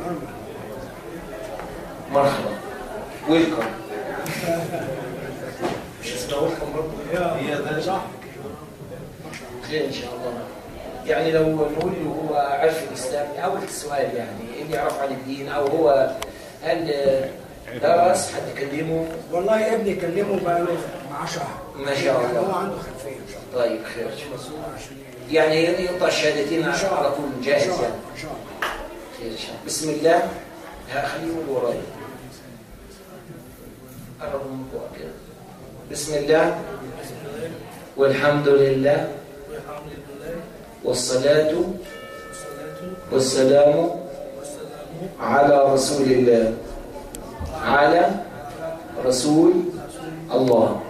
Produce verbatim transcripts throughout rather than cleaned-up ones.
مرحبا. ويلكم. مش اسمها ويلكم برضه؟ هي ده صح. خير ان شاء الله. يعني لو نقول له هو عرف الاسلام، اول السؤال يعني اللي يعرف عن الدين، او هو هل درس حد كلمه؟ والله ابني كلمه بقى له مع شهر. ما شاء الله. يعني هو عنده خلفيه ان شاء الله. طيب خير. يعني ينطق الشهادتين على طول جاهز يعني. ان شاء الله. خير ان شاء الله. بسم الله. خليه يقول ورايا. قربوا من فوق كده. بسم الله والحمد لله والصلاة والسلام على رسول الله على رسول الله.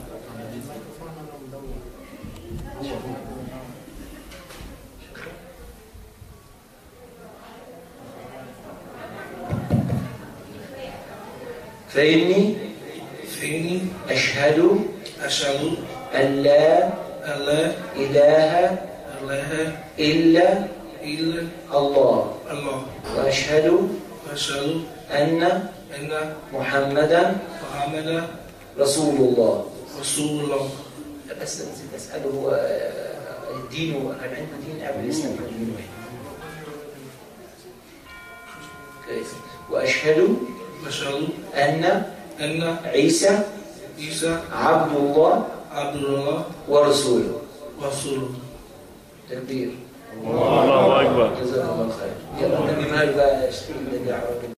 فإني فإني أشهد أشهد أن لا أن لا إله إله إلا إلا الله، الله، وأشهد وأشهد أن أن محمدا محمدا رسول الله. رسول الله. بس نسيت أسأله، هو دينه كان عنده دين قبل الإسلام؟ كان دينه إيه؟ كويس. وأشهد وأشهد أن أن عيسى عيسى عبد الله عبد الله ورسوله. ورسوله. تكبير. الله أكبر. جزاك الله خير. يلا نبي مال بقى اشتري اللي